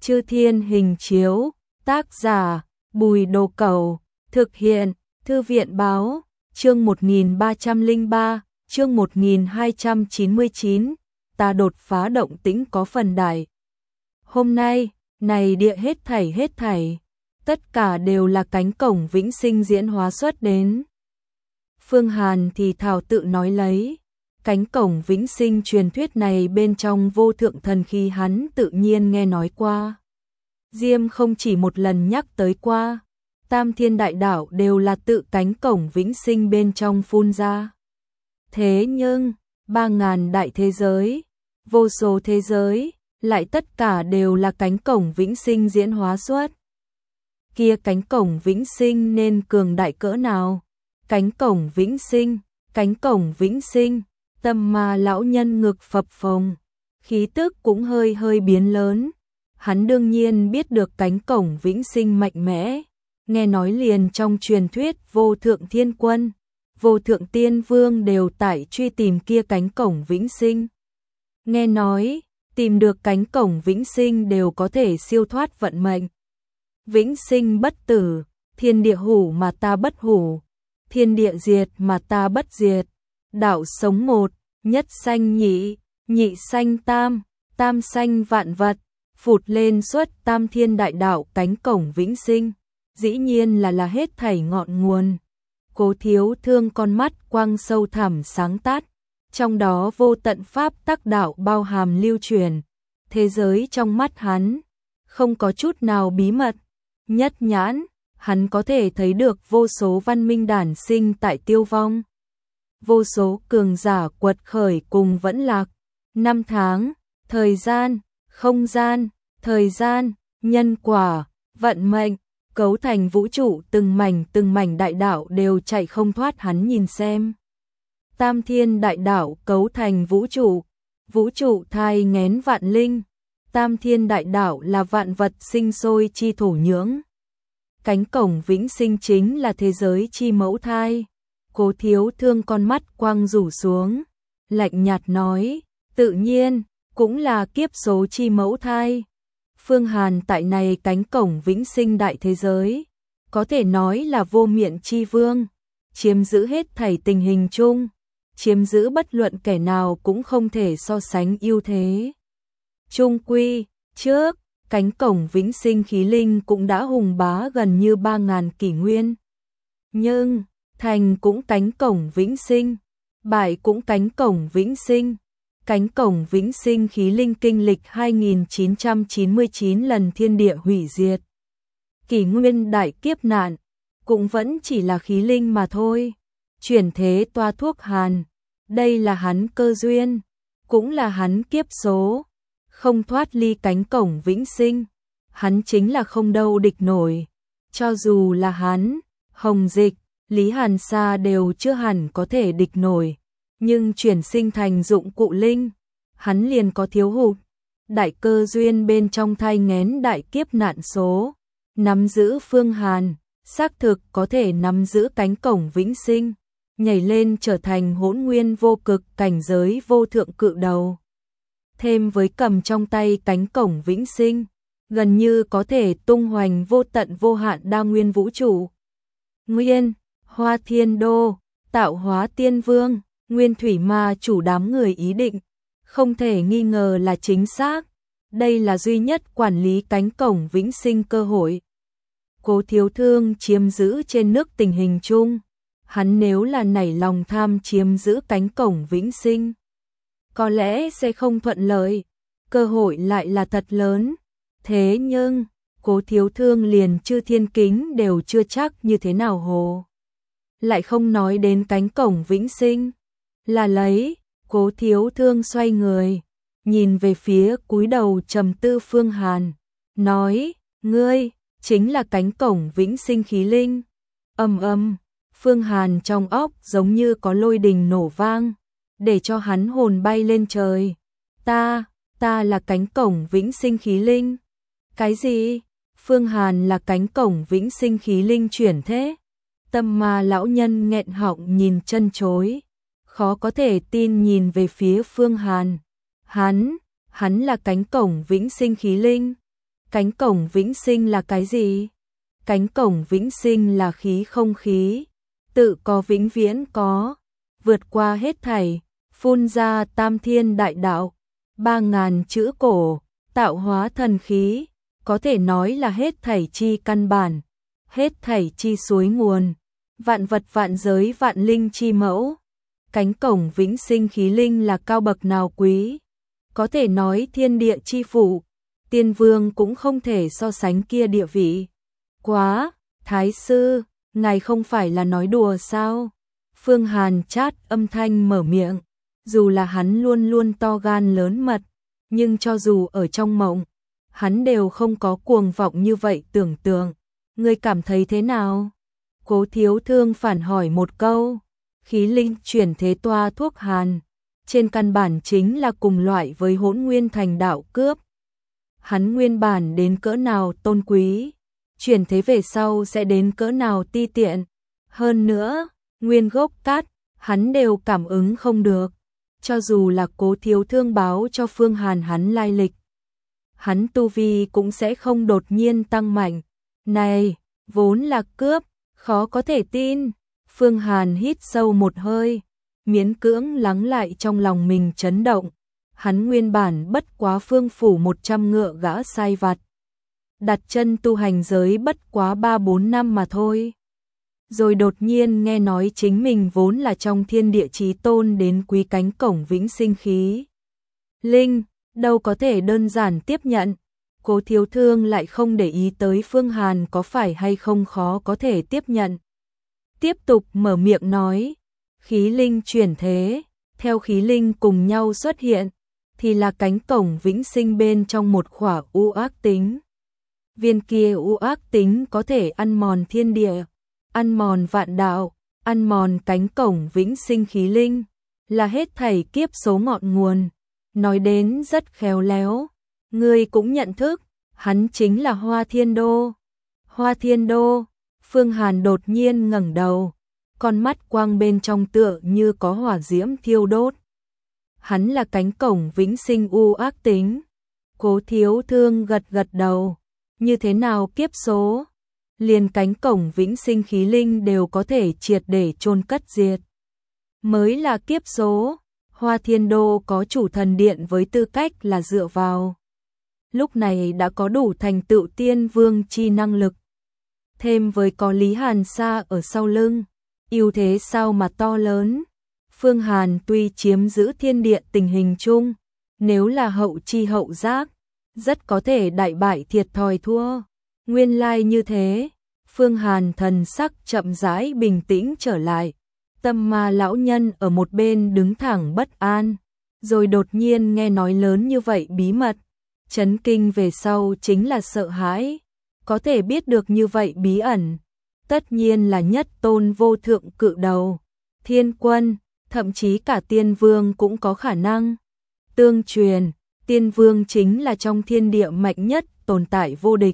Chư Thiên Hình Chiếu, tác giả Bùi Đồ Cẩu, thực hiện Thư viện Báo, chương 1303, chương 1299, ta đột phá động tĩnh có phần đại. Hôm nay, này địa hết thảy, tất cả đều là cánh cổng vĩnh sinh diễn hóa xuất đến. Phương Hàn thì thảo tự nói lấy, cánh cổng vĩnh sinh truyền thuyết này bên trong vô thượng thần khí hắn tự nhiên nghe nói qua. Diêm không chỉ một lần nhắc tới qua, Tam Thiên Đại Đạo đều là tự cánh cổng vĩnh sinh bên trong phun ra. Thế nhưng, 3.000 đại thế giới, vô số thế giới, lại tất cả đều là cánh cổng vĩnh sinh diễn hóa xuất. Kia cánh cổng vĩnh sinh nên cường đại cỡ nào? Cánh cổng vĩnh sinh, Tâm Ma lão nhân ngực phập phồng, khí tức cũng hơi biến lớn. Hắn đương nhiên biết được cánh cổng vĩnh sinh mạnh mẽ, nghe nói liền trong truyền thuyết vô thượng thiên quân, vô thượng tiên vương đều tại truy tìm kia cánh cổng vĩnh sinh. Nghe nói, tìm được cánh cổng vĩnh sinh đều có thể siêu thoát vận mệnh. Vĩnh sinh bất tử, thiên địa hủ mà ta bất hủ, thiên địa diệt mà ta bất diệt, đạo sống một, nhất sanh nhị, nhị sanh tam, tam sanh vạn vật, phụt lên xuất Tam Thiên Đại Đạo cánh cổng vĩnh sinh, dĩ nhiên là hết thảy ngọn nguồn. Cố Thiếu Thương con mắt quang sâu thẳm sáng tát, trong đó vô tận pháp tắc đạo bao hàm lưu truyền, thế giới trong mắt hắn không có chút nào bí mật, nhất nhãn hắn có thể thấy được vô số văn minh đản sinh tại tiêu vong, vô số cường giả quật khởi cùng vẫn lạc. Năm tháng, thời gian, không gian, nhân quả, vận mệnh, cấu thành vũ trụ từng mảnh đại đạo đều chạy không thoát hắn nhìn xem. Tam Thiên Đại Đạo cấu thành vũ trụ thai nghén vạn linh, Tam Thiên Đại Đạo là vạn vật sinh sôi chi thổ nhưỡng. Cánh cổng vĩnh sinh chính là thế giới chi mẫu thai. Cố Thiếu Thương con mắt quang rủ xuống, lạnh nhạt nói, tự nhiên, cũng là kiếp số chi mẫu thai. Phương Hàn tại này cánh cổng vĩnh sinh đại thế giới, có thể nói là vô miện chi vương, chiếm giữ hết thảy tình hình chung, chiếm giữ bất luận kẻ nào cũng không thể so sánh ưu thế. Chung quy, trước, cánh cổng vĩnh sinh khí linh cũng đã hùng bá gần như 3.000 kỷ nguyên. Nhưng, thành cũng cánh cổng vĩnh sinh, bại cũng cánh cổng vĩnh sinh. Cánh cổng vĩnh sinh khí linh kinh lịch 2999 lần thiên địa hủy diệt. Kỷ nguyên đại kiếp nạn, cũng vẫn chỉ là khí linh mà thôi. Chuyển thế toa thuốc hàn, đây là hắn cơ duyên, cũng là hắn kiếp số. Không thoát ly cánh cổng vĩnh sinh, hắn chính là không đâu địch nổi. Cho dù là hắn, Hồng Dịch, Lý Hàn Sa đều chưa hẳn có thể địch nổi. Nhưng chuyển sinh thành dụng cụ linh, hắn liền có thiếu hụt. Đại cơ duyên bên trong thai nghén đại kiếp nạn số, nắm giữ Phương Hàn, xác thực có thể nắm giữ cánh cổng vĩnh sinh, nhảy lên trở thành hỗn nguyên vô cực cảnh giới vô thượng cự đầu. Thêm với cầm trong tay cánh cổng vĩnh sinh, gần như có thể tung hoành vô tận vô hạn đa nguyên vũ trụ. Nguyên, Hoa Thiên Đô, tạo hóa tiên vương, Nguyên Thủy Ma chủ đám người ý định, không thể nghi ngờ là chính xác. Đây là duy nhất quản lý cánh cổng vĩnh sinh cơ hội. Cố Thiếu Thương chiếm giữ trên nước tình hình chung, hắn nếu là nảy lòng tham chiếm giữ cánh cổng vĩnh sinh, có lẽ sẽ không thuận lợi, cơ hội lại là thật lớn. Thế nhưng, Cố Thiếu Thương liền Chư Thiên Kính đều chưa chắc như thế nào hồ. Lại không nói đến cánh cổng vĩnh sinh, là lấy. Cố Thiếu Thương xoay người, nhìn về phía cúi đầu trầm tư Phương Hàn, nói, ngươi, chính là cánh cổng vĩnh sinh khí linh. Phương Hàn trong óc giống như có lôi đình nổ vang, để cho hắn hồn bay lên trời. Ta là cánh cổng vĩnh sinh khí linh. Cái gì? Phương Hàn là cánh cổng vĩnh sinh khí linh chuyển thế? Tâm Ma lão nhân nghẹn họng nhìn chân chối, khó có thể tin nhìn về phía Phương Hàn. Hắn là cánh cổng vĩnh sinh khí linh. Cánh cổng vĩnh sinh là cái gì? Cánh cổng vĩnh sinh là khí không khí, tự có vĩnh viễn có, vượt qua hết thảy, phun ra tam thiên đại đạo, 3.000 chữ cổ, tạo hóa thần khí, có thể nói là hết thảy chi căn bản, hết thảy chi suối nguồn, vạn vật vạn giới vạn linh chi mẫu. Cánh cổng vĩnh sinh khí linh là cao bậc nào quý, có thể nói thiên địa chi phủ, tiên vương cũng không thể so sánh kia địa vị. Quá, Thái sư, ngài không phải là nói đùa sao? Phương Hàn chát âm thanh mở miệng, dù là hắn luôn luôn to gan lớn mật, nhưng cho dù ở trong mộng, hắn đều không có cuồng vọng như vậy tưởng tượng. Ngươi cảm thấy thế nào? Cố Thiếu Thương phản hỏi một câu. Khí linh chuyển thế toa thuốc hàn, trên căn bản chính là cùng loại với Hỗn Nguyên Thành đạo cướp. Hắn nguyên bản đến cỡ nào tôn quý, chuyển thế về sau sẽ đến cỡ nào ti tiện. Hơn nữa, nguyên gốc cát, hắn đều cảm ứng không được. Cho dù là Cố Thiếu Thương báo cho Phương Hàn hắn lai lịch, hắn tu vi cũng sẽ không đột nhiên tăng mạnh. Này, vốn là cướp, khó có thể tin. Phương Hàn hít sâu một hơi, miễn cưỡng lắng lại trong lòng mình chấn động. Hắn nguyên bản bất quá phương phủ 100 ngựa gã sai vặt, đặt chân tu hành giới bất quá 3-4 năm mà thôi. Rồi đột nhiên nghe nói chính mình vốn là trong thiên địa chí tôn đến quý cánh cổng vĩnh sinh khí linh, đâu có thể đơn giản tiếp nhận. Cố Thiếu Thương lại không để ý tới Phương Hàn có phải hay không khó có thể tiếp nhận. Tiếp tục mở miệng nói, khí linh chuyển thế, theo khí linh cùng nhau xuất hiện, thì là cánh cổng vĩnh sinh bên trong một khỏa u ác tính. Viên kia u ác tính có thể ăn mòn thiên địa, ăn mòn vạn đạo, ăn mòn cánh cổng vĩnh sinh khí linh, là hết thảy kiếp số ngọn nguồn. Nói đến rất khéo léo, ngươi cũng nhận thức, hắn chính là Hoa Thiên Đô. Hoa Thiên Đô. Phương Hàn đột nhiên ngẩng đầu, con mắt quang bên trong tựa như có hỏa diễm thiêu đốt. Hắn là cánh cổng vĩnh sinh u ác tính. Cố Thiếu Thương gật gật đầu, như thế nào kiếp số? Liền cánh cổng vĩnh sinh khí linh đều có thể triệt để chôn cất diệt. Mới là kiếp số, Hoa Thiên Đô có chủ thần điện với tư cách là dựa vào. Lúc này đã có đủ thành tựu tiên vương chi năng lực. Thêm với có Lý Hàn Sa ở sau lưng, ưu thế sao mà to lớn. Phương Hàn tuy chiếm giữ thiên địa tình hình chung, nếu là hậu chi hậu giác, rất có thể đại bại thiệt thòi thua. Nguyên lai như thế, Phương Hàn thần sắc chậm rãi bình tĩnh trở lại. Tâm Ma lão nhân ở một bên đứng thẳng bất an, rồi đột nhiên nghe nói lớn như vậy bí mật, chấn kinh về sau chính là sợ hãi. Có thể biết được như vậy bí ẩn, tất nhiên là nhất tôn vô thượng cự đầu, thiên quân, thậm chí cả tiên vương cũng có khả năng. Tương truyền, tiên vương chính là trong thiên địa mạnh nhất tồn tại vô địch.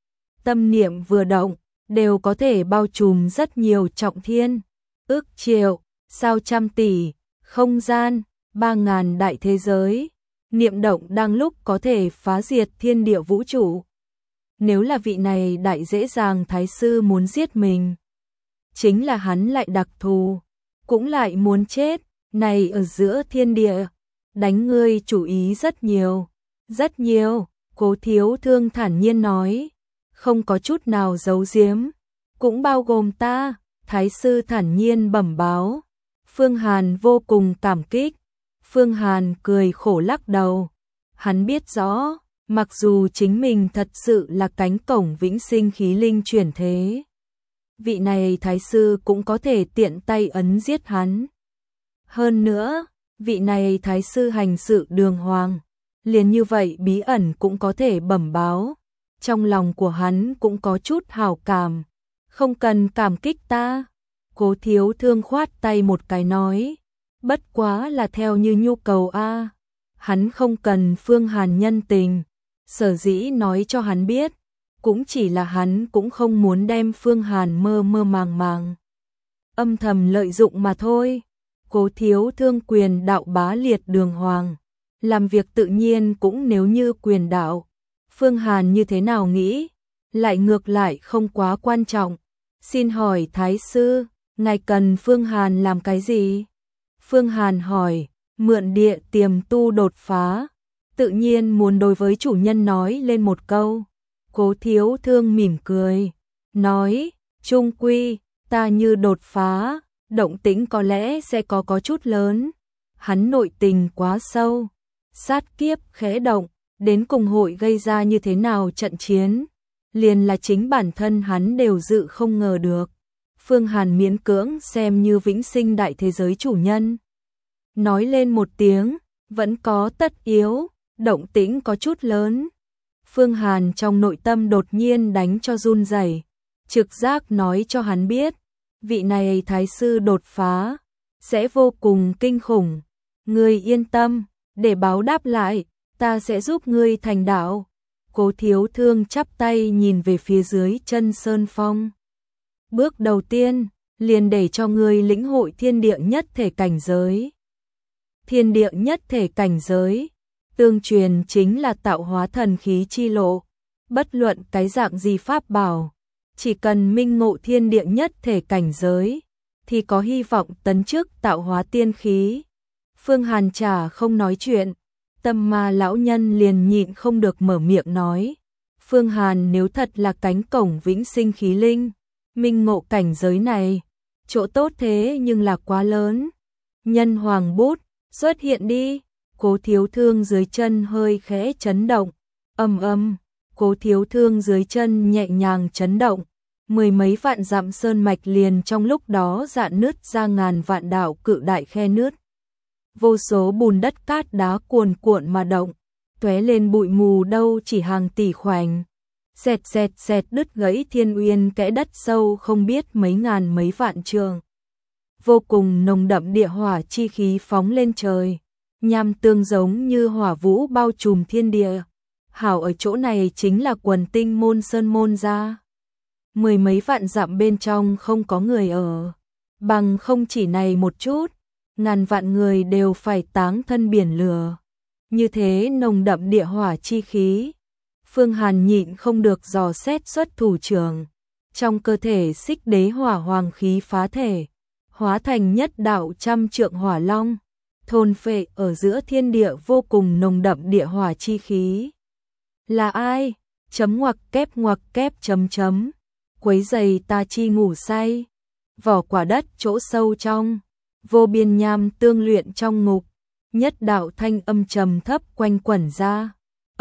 Tâm niệm vừa động, đều có thể bao trùm rất nhiều trọng thiên, ước triệu, sao trăm tỷ, không gian, 3.000 đại thế giới. Niệm động đang lúc có thể phá diệt thiên địa vũ trụ. Nếu là vị này đại dễ dàng thái sư muốn giết mình, chính là hắn lại đặc thù, cũng lại muốn chết. Này ở giữa thiên địa, đánh ngươi chủ ý rất nhiều, rất nhiều. Cố Thiếu Thương thản nhiên nói, không có chút nào giấu giếm, cũng bao gồm ta. Thái sư thản nhiên bẩm báo. Phương Hàn vô cùng cảm kích. Phương Hàn cười khổ lắc đầu, hắn biết rõ, mặc dù chính mình thật sự là cánh cổng vĩnh sinh khí linh chuyển thế, vị này thái sư cũng có thể tiện tay ấn giết hắn. Hơn nữa, vị này thái sư hành sự đường hoàng, liền như vậy bí ẩn cũng có thể bẩm báo. Trong lòng của hắn cũng có chút hảo cảm, không cần cảm kích ta. Cố Thiếu Thương khoát tay một cái nói, bất quá là theo như nhu cầu a. Hắn không cần Phương Hàn nhân tình, sở dĩ nói cho hắn biết, cũng chỉ là hắn cũng không muốn đem Phương Hàn mơ mơ màng màng âm thầm lợi dụng mà thôi. Cố Thiếu Thương quyền đạo bá liệt đường hoàng, làm việc tự nhiên cũng nếu như quyền đạo. Phương Hàn như thế nào nghĩ, lại ngược lại không quá quan trọng. Xin hỏi Thái sư, ngài cần Phương Hàn làm cái gì? Phương Hàn hỏi, mượn địa tiềm tu đột phá, tự nhiên muốn đối với chủ nhân nói lên một câu. Cố Thiếu Thương mỉm cười, nói, trung quy, ta như đột phá, động tĩnh có lẽ sẽ có chút lớn. Hắn nội tình quá sâu, sát kiếp khẽ động, đến cùng hội gây ra như thế nào trận chiến, liền là chính bản thân hắn đều dự không ngờ được. Phương Hàn miễn cưỡng xem như vĩnh sinh đại thế giới chủ nhân. Nói lên một tiếng, vẫn có tất yếu, động tĩnh có chút lớn. Phương Hàn trong nội tâm đột nhiên đánh cho run rẩy, trực giác nói cho hắn biết, vị này thái sư đột phá, sẽ vô cùng kinh khủng. Ngươi yên tâm, để báo đáp lại, ta sẽ giúp ngươi thành đạo. Cố Thiếu Thương chắp tay nhìn về phía dưới chân sơn phong. Bước đầu tiên, liền để cho ngươi lĩnh hội thiên địa nhất thể cảnh giới. Thiên địa nhất thể cảnh giới, tương truyền chính là tạo hóa thần khí chi lộ. Bất luận cái dạng gì pháp bảo, chỉ cần minh ngộ thiên địa nhất thể cảnh giới, thì có hy vọng tấn chức tạo hóa tiên khí. Phương Hàn chả không nói chuyện, Tâm Ma lão nhân liền nhịn không được mở miệng nói. Phương Hàn nếu thật là cánh cổng vĩnh sinh khí linh, minh ngộ cảnh giới này, chỗ tốt thế nhưng là quá lớn. Nhân hoàng bút, xuất hiện đi. Cố Thiếu Thương dưới chân hơi khẽ chấn động. Cố Thiếu Thương dưới chân nhẹ nhàng chấn động. Mười mấy vạn dặm sơn mạch liền trong lúc đó rạn nứt ra ngàn vạn đạo cự đại khe nứt. Vô số bùn đất cát đá cuồn cuộn mà động, tóe lên bụi mù đâu chỉ hàng tỷ khoảnh. Xẹt xẹt xẹt đứt gãy thiên uyên kẽ đất sâu không biết mấy ngàn mấy vạn trường. Vô cùng nồng đậm địa hỏa chi khí phóng lên trời, nham tương giống như hỏa vũ bao trùm thiên địa. Hảo ở chỗ này chính là quần tinh môn sơn môn ra. Mười mấy vạn dặm bên trong không có người ở, bằng không chỉ này một chút, ngàn vạn người đều phải táng thân biển lửa. Như thế nồng đậm địa hỏa chi khí, Phương Hàn nhịn không được dò xét xuất thủ trưởng. Trong cơ thể xích đế hỏa hoàng khí phá thể, hóa thành nhất đạo trăm trượng hỏa long, thôn phệ ở giữa thiên địa vô cùng nồng đậm địa hỏa chi khí. Là ai? Ngoặc kép chấm chấm. Quấy giày ta chi ngủ say. Vỏ quả đất chỗ sâu trong, vô biên nham tương luyện trong ngục, nhất đạo thanh âm trầm thấp quanh quẩn ra.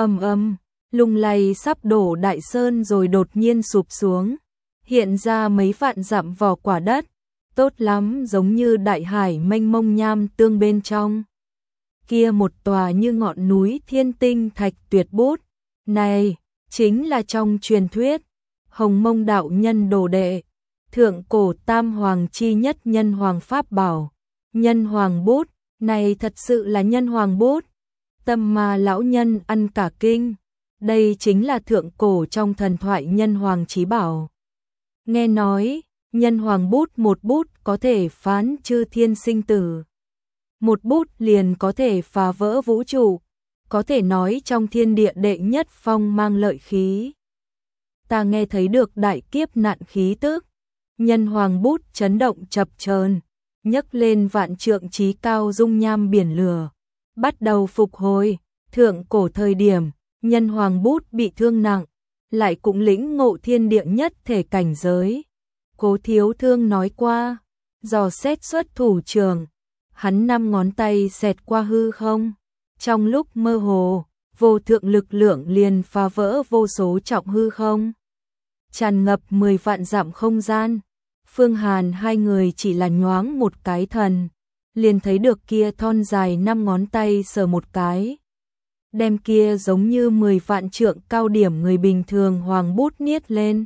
Lung lay sắp đổ đại sơn rồi đột nhiên sụp xuống, hiện ra mấy vạn dặm vỏ quả đất, tốt lắm giống như đại hải mênh mông nham tương bên trong. Kia một tòa như ngọn núi thiên tinh thạch tuyệt bút, này chính là trong truyền thuyết Hồng Mông đạo nhân đồ đệ, thượng cổ tam hoàng chi nhất nhân hoàng pháp bảo. Nhân hoàng bút, này thật sự là nhân hoàng bút. Tâm Ma lão nhân ăn cả kinh, đây chính là thượng cổ trong thần thoại nhân hoàng chí bảo. Nghe nói, nhân hoàng bút một bút có thể phán chư thiên sinh tử. Một bút liền có thể phá vỡ vũ trụ, có thể nói trong thiên địa đệ nhất phong mang lợi khí. Ta nghe thấy được đại kiếp nạn khí tức, nhân hoàng bút chấn động chập chờn, nhấc lên vạn trượng chí cao dung nham biển lửa, bắt đầu phục hồi. Thượng cổ thời điểm, nhân hoàng bút bị thương nặng, lại cũng lĩnh ngộ thiên địa nhất thể cảnh giới. Cố Thiếu Thương nói qua, dò xét xuất thủ trường, hắn 5 ngón tay xẹt qua hư không, trong lúc mơ hồ, vô thượng lực lượng liền phá vỡ vô số trọng hư không, tràn ngập 10 vạn dặm không gian. Phương Hàn hai người chỉ là nhoáng một cái thần, liền thấy được kia thon dài 5 ngón tay sờ một cái, đem kia giống như 10 vạn trượng cao điểm người bình thường hoàng bút niết lên.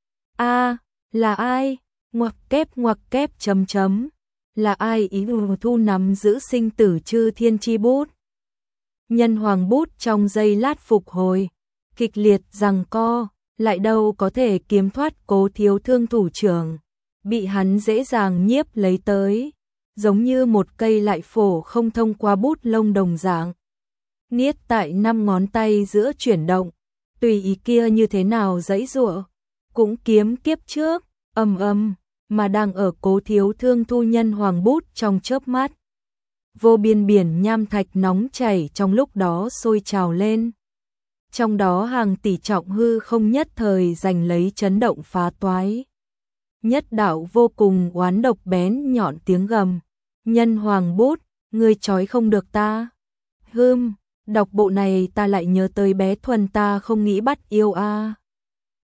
A, là ai? Ngoặc kép chấm chấm. Là ai ý thu nắm giữ sinh tử chư thiên chi bút? Nhân hoàng bút trong giây lát phục hồi, kịch liệt giằng co, lại đâu có thể kiếm thoát Cố Thiếu Thương thủ trưởng, bị hắn dễ dàng nhiếp lấy tới, giống như một cây lại phổ không thông qua bút lông đồng dạng. Niết tại 5 ngón tay giữa chuyển động, tùy ý kia như thế nào giãy giụa, cũng kiếm kiếp trước, mà đang ở Cố Thiếu Thương thu nhân hoàng bút trong chớp mắt. Vô biên biển nham thạch nóng chảy trong lúc đó sôi trào lên. Trong đó hàng tỷ trọng hư không nhất thời giành lấy chấn động phá toái. Nhất đạo vô cùng oán độc bén nhọn tiếng gầm. Nhân hoàng bút, ngươi trói không được ta. Đọc bộ này ta lại nhớ tới bé Thuần ta không nghĩ bắt yêu a.